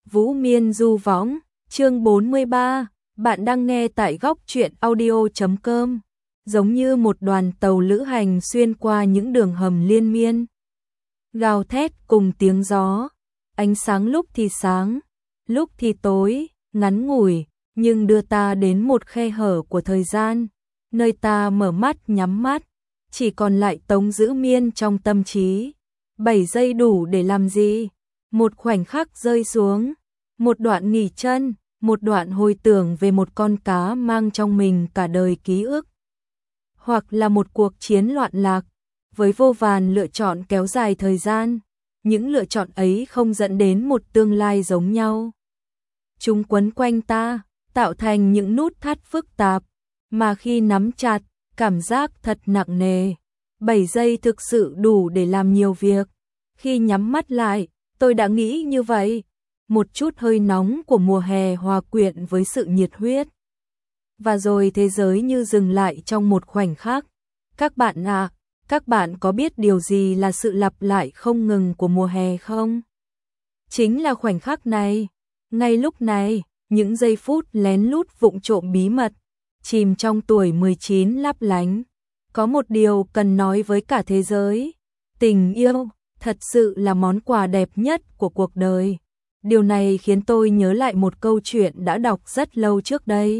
Vũ Miên du võng, chương 43, bạn đang nghe tại góc truyện audio.com. Giống như một đoàn tàu lữ hành xuyên qua những đường hầm liên miên. Gào thét cùng tiếng gió, ánh sáng lúc thì sáng, lúc thì tối, ngắn ngủi, nhưng đưa ta đến một khe hở của thời gian, nơi ta mở mắt nhắm mắt, chỉ còn lại Tống Dữ Miên trong tâm trí. 7 giây đủ để làm gì? Một khoảnh khắc rơi xuống, một đoạn nghỉ chân, một đoạn hồi tưởng về một con cá mang trong mình cả đời ký ức. Hoặc là một cuộc chiến loạn lạc, với vô vàn lựa chọn kéo dài thời gian, những lựa chọn ấy không dẫn đến một tương lai giống nhau. Chúng quấn quanh ta, tạo thành những nút thắt phức tạp, mà khi nắm chặt, cảm giác thật nặng nề. 7 giây thực sự đủ để làm nhiều việc. Khi nhắm mắt lại, tôi đã nghĩ như vậy. Một chút hơi nóng của mùa hè hòa quyện với sự nhiệt huyết. Và rồi thế giới như dừng lại trong một khoảnh khắc. Các bạn ạ, các bạn có biết điều gì là sự lặp lại không ngừng của mùa hè không? Chính là khoảnh khắc này. Ngay lúc này, những giây phút lén lút vụng trộm bí mật, chìm trong tuổi 19 lấp lánh. Có một điều cần nói với cả thế giới. Tình yêu, thật sự là món quà đẹp nhất của cuộc đời. Điều này khiến tôi nhớ lại một câu chuyện đã đọc rất lâu trước đây.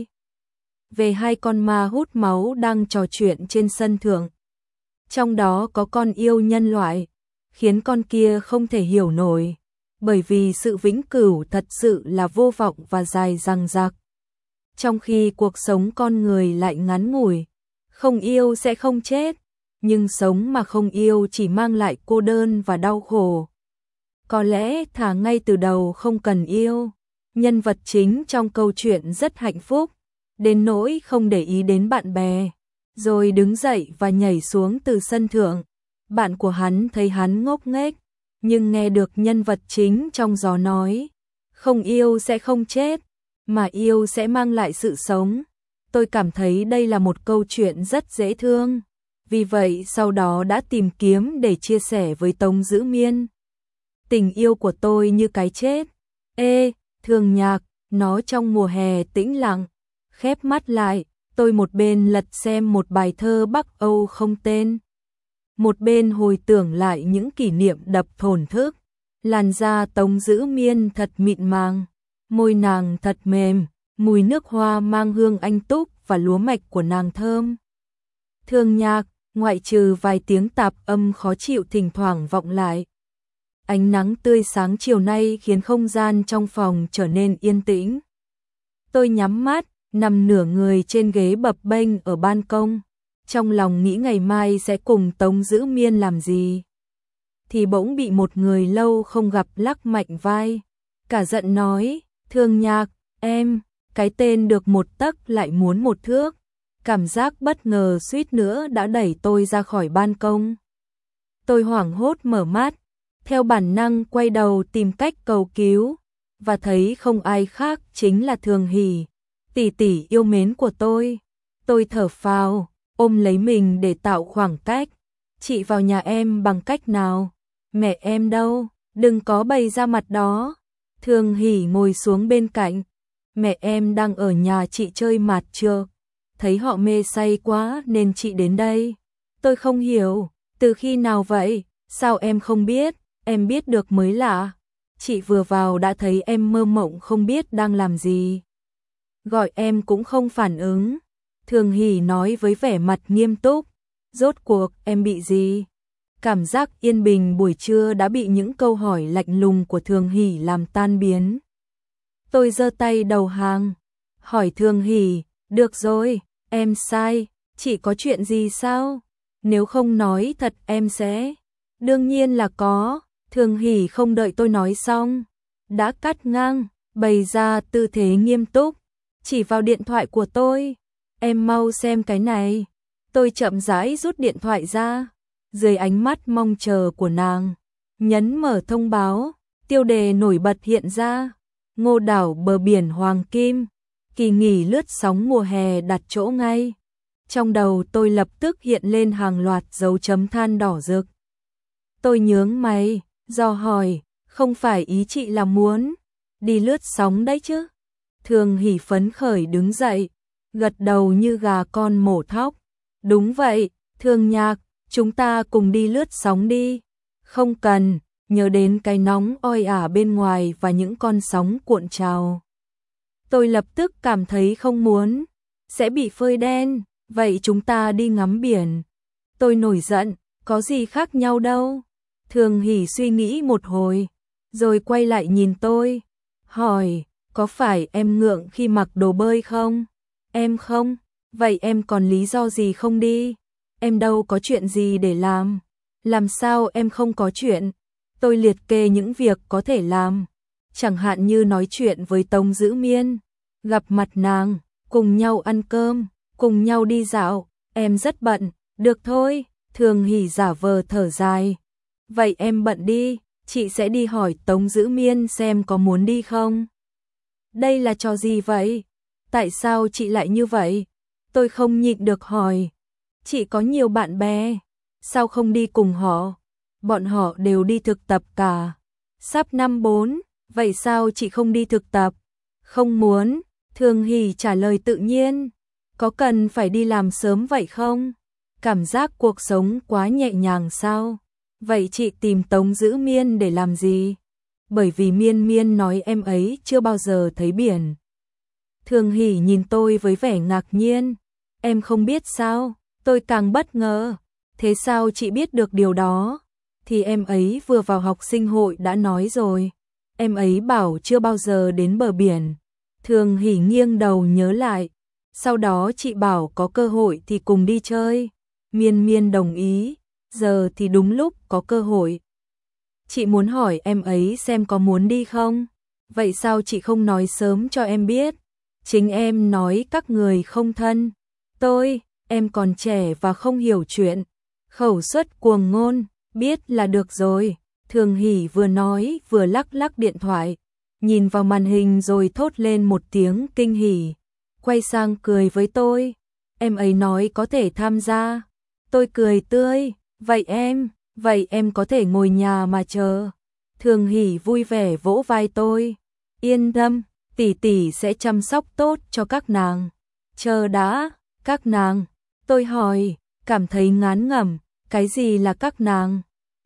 Về hai con ma hút máu đang trò chuyện trên sân thượng. Trong đó có con yêu nhân loại, khiến con kia không thể hiểu nổi. Bởi vì sự vĩnh cửu thật sự là vô vọng và dài dằng dặc. Trong khi cuộc sống con người lại ngắn ngủi, không yêu sẽ không chết, nhưng sống mà không yêu chỉ mang lại cô đơn và đau khổ. Có lẽ thà ngay từ đầu không cần yêu. Nhân vật chính trong câu chuyện rất hạnh phúc, đến nỗi không để ý đến bạn bè, rồi đứng dậy và nhảy xuống từ sân thượng. Bạn của hắn thấy hắn ngốc nghếch, nhưng nghe được nhân vật chính trong gió nói, không yêu sẽ không chết, mà yêu sẽ mang lại sự sống. Tôi cảm thấy đây là một câu chuyện rất dễ thương, vì vậy sau đó đã tìm kiếm để chia sẻ với Tống Dữ Miên. Tình yêu của tôi như cái chết. Thường Nhạc, nó trong mùa hè tĩnh lặng. Khép mắt lại, tôi một bên lật xem một bài thơ Bắc Âu không tên, một bên hồi tưởng lại những kỷ niệm đập thổn thức. Làn da Tống Dữ Miên thật mịn màng, môi nàng thật mềm, mùi nước hoa mang hương anh túc và lúa mạch của nàng thơm. Thường Nhạc, ngoại trừ vài tiếng tạp âm khó chịu thỉnh thoảng vọng lại. Ánh nắng tươi sáng chiều nay khiến không gian trong phòng trở nên yên tĩnh. Tôi nhắm mắt, nằm nửa người trên ghế bập bênh ở ban công, trong lòng nghĩ ngày mai sẽ cùng Tống Dữ Miên làm gì. Thì bỗng bị một người lâu không gặp lắc mạnh vai, cả giận nói, Thường Nhạc, em, cái tên được một tấc lại muốn một thước. Cảm giác bất ngờ suýt nữa đã đẩy tôi ra khỏi ban công. Tôi hoảng hốt mở mắt, theo bản năng quay đầu tìm cách cầu cứu, và thấy không ai khác chính là Thường Hỷ, tỷ tỷ yêu mến của tôi. Tôi thở phào, ôm lấy mình để tạo khoảng cách. Chị vào nhà em bằng cách nào? Mẹ em đâu? Đừng có bày ra mặt đó. Thường Hỷ ngồi xuống bên cạnh. Mẹ em đang ở nhà chị chơi mạt trược. Thấy họ mê say quá nên chị đến đây. Tôi không hiểu, từ khi nào vậy? Sao em không biết? Em biết được mới lạ. Chị vừa vào đã thấy em mơ mộng không biết đang làm gì. Gọi em cũng không phản ứng. Thường Hỷ nói với vẻ mặt nghiêm túc. Rốt cuộc em bị gì? Cảm giác yên bình buổi trưa đã bị những câu hỏi lạnh lùng của Thường Hỷ làm tan biến. Tôi giơ tay đầu hàng, hỏi Thường Hỷ, được rồi, em sai, chị có chuyện gì sao? Nếu không nói thật em sẽ. Đương nhiên là có. Thường Hỷ không đợi tôi nói xong, đã cắt ngang, bày ra tư thế nghiêm túc, chỉ vào điện thoại của tôi. Em mau xem cái này. Tôi chậm rãi rút điện thoại ra, dưới ánh mắt mong chờ của nàng, nhấn mở thông báo, tiêu đề nổi bật hiện ra. Ngô đảo bờ biển Hoàng Kim, kỳ nghỉ lướt sóng mùa hè đặt chỗ ngay. Trong đầu tôi lập tức hiện lên hàng loạt dấu chấm than đỏ rực. Tôi nhướng mày, dò hỏi, không phải ý chị là muốn Đi lướt sóng đấy chứ. Thường Hỷ phấn khởi đứng dậy, gật đầu như gà con mổ thóc. Đúng vậy, Thường Nhạc, chúng ta cùng đi lướt sóng đi. Không cần, nhớ đến cái nóng oi ả bên ngoài và những con sóng cuộn trào. Tôi lập tức cảm thấy không muốn, sẽ bị phơi đen, vậy chúng ta đi ngắm biển. Tôi nổi giận, có gì khác nhau đâu. Thường Hỷ suy nghĩ một hồi, rồi quay lại nhìn tôi, hỏi, có phải em ngượng khi mặc đồ bơi không? Em không, vậy em còn lý do gì không đi? Em đâu có chuyện gì để làm. Làm sao em không có chuyện? Tôi liệt kê những việc có thể làm, chẳng hạn như nói chuyện với Tống Dữ Miên, gặp mặt nàng, cùng nhau ăn cơm, cùng nhau đi dạo. Em rất bận, được thôi. Thường Hỷ giả vờ thở dài. Vậy em bận đi, chị sẽ đi hỏi Tống Dữ Miên xem có muốn đi không. Đây là trò gì vậy? Tại sao chị lại như vậy? Tôi không nhịn được hỏi. Chị có nhiều bạn bè, sao không đi cùng họ? Bọn họ đều đi thực tập cả. Sắp năm 4, vậy sao chị không đi thực tập? Không muốn. Thường Hỷ trả lời tự nhiên. Có cần phải đi làm sớm vậy không? Cảm giác cuộc sống quá nhẹ nhàng sao? Vậy chị tìm Tống Dữ Miên để làm gì? Bởi vì Miên Miên nói em ấy chưa bao giờ thấy biển. Thường Hỷ nhìn tôi với vẻ ngạc nhiên. Em không biết sao? Tôi càng bất ngờ. Thế sao chị biết được điều đó? Thì em ấy vừa vào học sinh hội đã nói rồi. Em ấy bảo chưa bao giờ đến bờ biển. Thường Hỷ nghiêng đầu nhớ lại. Sau đó chị bảo có cơ hội thì cùng đi chơi. Miên Miên đồng ý. Giờ thì đúng lúc có cơ hội. Chị muốn hỏi em ấy xem có muốn đi không? Vậy sao chị không nói sớm cho em biết? Chính em nói các người không thân. Em còn trẻ và không hiểu chuyện. Khẩu suất cuồng ngôn, biết là được rồi. Thường Hỷ vừa nói vừa lắc lắc điện thoại, nhìn vào màn hình rồi thốt lên một tiếng kinh hỉ. Quay sang cười với tôi. Em ấy nói có thể tham gia. Tôi cười tươi. Vậy em có thể ngồi nhà mà chờ. Thường Hỷ vui vẻ vỗ vai tôi. Yên tâm, tỷ tỷ sẽ chăm sóc tốt cho các nàng. Chờ đã, các nàng. Tôi hỏi, cảm thấy ngán ngẩm, cái gì là các nàng?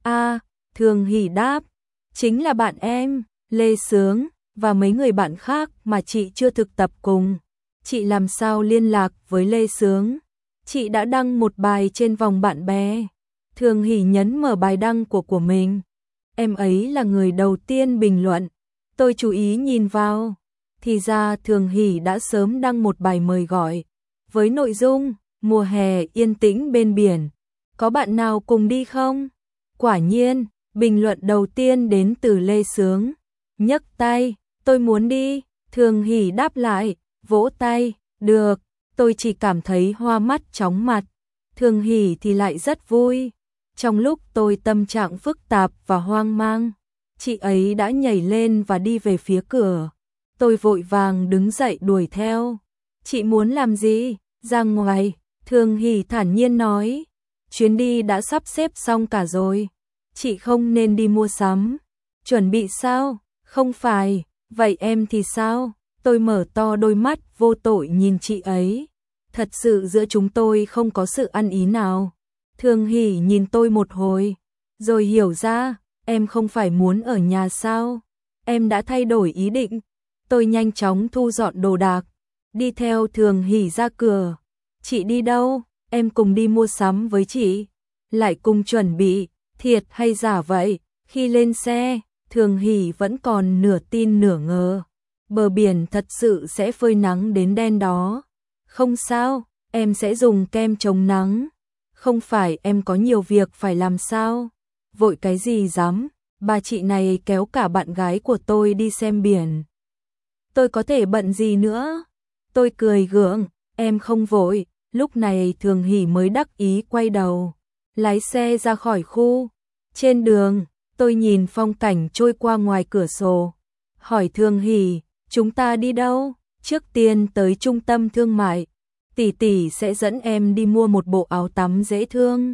Thường Hỷ đáp, chính là bạn em, Lê Sướng, và mấy người bạn khác mà chị chưa thực tập cùng. Chị làm sao liên lạc với Lê Sướng? Chị đã đăng một bài trên vòng bạn bè. Thường Hỷ nhấn mở bài đăng của mình. Em ấy là người đầu tiên bình luận. Tôi chú ý nhìn vào. Thì ra Thường Hỷ đã sớm đăng một bài mời gọi. Với nội dung, mùa hè yên tĩnh bên biển. Có bạn nào cùng đi không? Quả nhiên, bình luận đầu tiên đến từ Lê Sướng. Nhấc tay, tôi muốn đi. Thường Hỷ đáp lại, vỗ tay, được. Tôi chỉ cảm thấy hoa mắt chóng mặt. Thường Hỷ thì lại rất vui. Trong lúc tôi tâm trạng phức tạp và hoang mang, chị ấy đã nhảy lên và đi về phía cửa. Tôi vội vàng đứng dậy đuổi theo. Chị muốn làm gì? Ra ngoài. Thường Hỷ thản nhiên nói. Chuyến đi đã sắp xếp xong cả rồi. Chị không nên đi mua sắm. Chuẩn bị sao? Không phải. Vậy em thì sao? Tôi mở to đôi mắt vô tội nhìn chị ấy. Thật sự giữa chúng tôi không có sự ăn ý nào. Thường Hỷ nhìn tôi một hồi, rồi hiểu ra, em không phải muốn ở nhà sao? Em đã thay đổi ý định. Tôi nhanh chóng thu dọn đồ đạc, đi theo Thường Hỷ ra cửa. Chị đi đâu? Em cùng đi mua sắm với chị. Lại cùng chuẩn bị, thiệt hay giả vậy? Khi lên xe, Thường Hỷ vẫn còn nửa tin nửa ngờ. Bờ biển thật sự sẽ phơi nắng đến đen đó. Không sao, em sẽ dùng kem chống nắng. Không phải em có nhiều việc phải làm sao? Vội cái gì dám, bà chị này kéo cả bạn gái của tôi đi xem biển. Tôi có thể bận gì nữa? Tôi cười gượng, em không vội. Lúc này Thường Hỷ mới đắc ý quay đầu, lái xe ra khỏi khu. Trên đường, tôi nhìn phong cảnh trôi qua ngoài cửa sổ. Hỏi Thường Hỷ, chúng ta đi đâu? Trước tiên tới trung tâm thương mại. Tỷ tỷ sẽ dẫn em đi mua một bộ áo tắm dễ thương.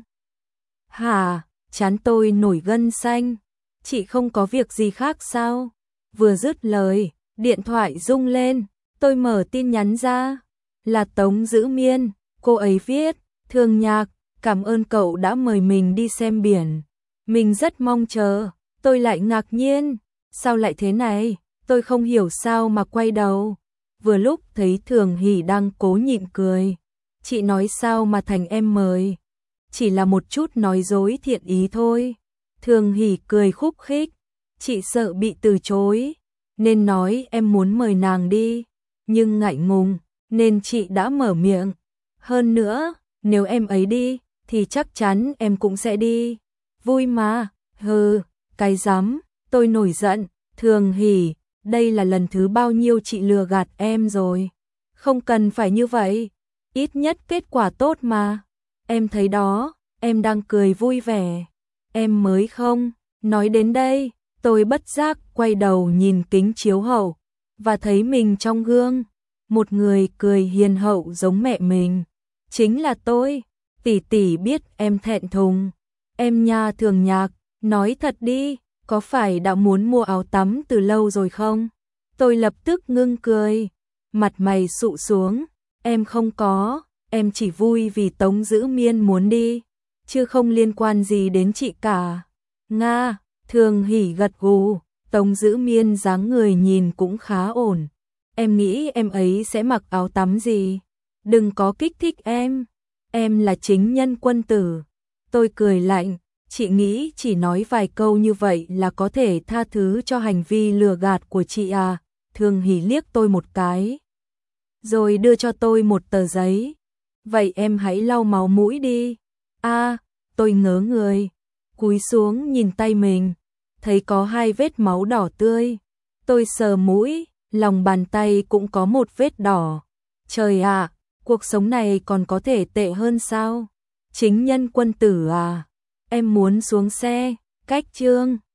Hả? Trán tôi nổi gân xanh. Chị không có việc gì khác sao? Vừa dứt lời, Điện thoại rung lên, tôi mở tin nhắn ra. Là Tống Dữ Miên, cô ấy viết, Thường Nhạc, cảm ơn cậu đã mời mình đi xem biển. Mình rất mong chờ, tôi lại ngạc nhiên. Sao lại thế này? Tôi không hiểu sao mà quay đầu. Vừa lúc thấy Thường Hỷ đang cố nhịn cười. Chị nói sao mà thành em mời? Chỉ là một chút nói dối thiện ý thôi. Thường Hỷ cười khúc khích. Chị sợ bị từ chối, nên nói em muốn mời nàng đi. Nhưng ngại ngùng, nên chị đã mở miệng. Hơn nữa, nếu em ấy đi, thì chắc chắn em cũng sẽ đi. Vui mà, hừ, cái dám, tôi nổi giận. Thường Hỷ, đây là lần thứ bao nhiêu chị lừa gạt em rồi. Không cần phải như vậy, ít nhất kết quả tốt mà. Em thấy đó, em đang cười vui vẻ. Em mới không, nói đến đây, tôi bất giác quay đầu nhìn kính chiếu hậu, và thấy mình trong gương. Một người cười hiền hậu giống mẹ mình. Chính là tôi, tỷ tỷ biết em thẹn thùng. Em nha Thường Nhạc, nói thật đi, có phải đã muốn mua áo tắm từ lâu rồi không? Tôi lập tức ngưng cười, mặt mày sụ xuống. Em không có, em chỉ vui vì Tống Dữ Miên muốn đi, chứ không liên quan gì đến chị cả. Nga, Thường Hỷ gật gù, Tống Dữ Miên dáng người nhìn cũng khá ổn. Em nghĩ em ấy sẽ mặc áo tắm gì? Đừng có kích thích em là chính nhân quân tử. Tôi cười lạnh, chị nghĩ chỉ nói vài câu như vậy là có thể tha thứ cho hành vi lừa gạt của chị à? Thường Hỷ liếc tôi một cái, rồi đưa cho tôi một tờ giấy. Vậy em hãy lau máu mũi đi. À, tôi ngớ người, cúi xuống nhìn tay mình, thấy có 2 vết máu đỏ tươi. Tôi sờ mũi, lòng bàn tay cũng có một vết đỏ. Trời ạ, cuộc sống này còn có thể tệ hơn sao? Chính nhân quân tử à? Em muốn xuống xe, cách chương.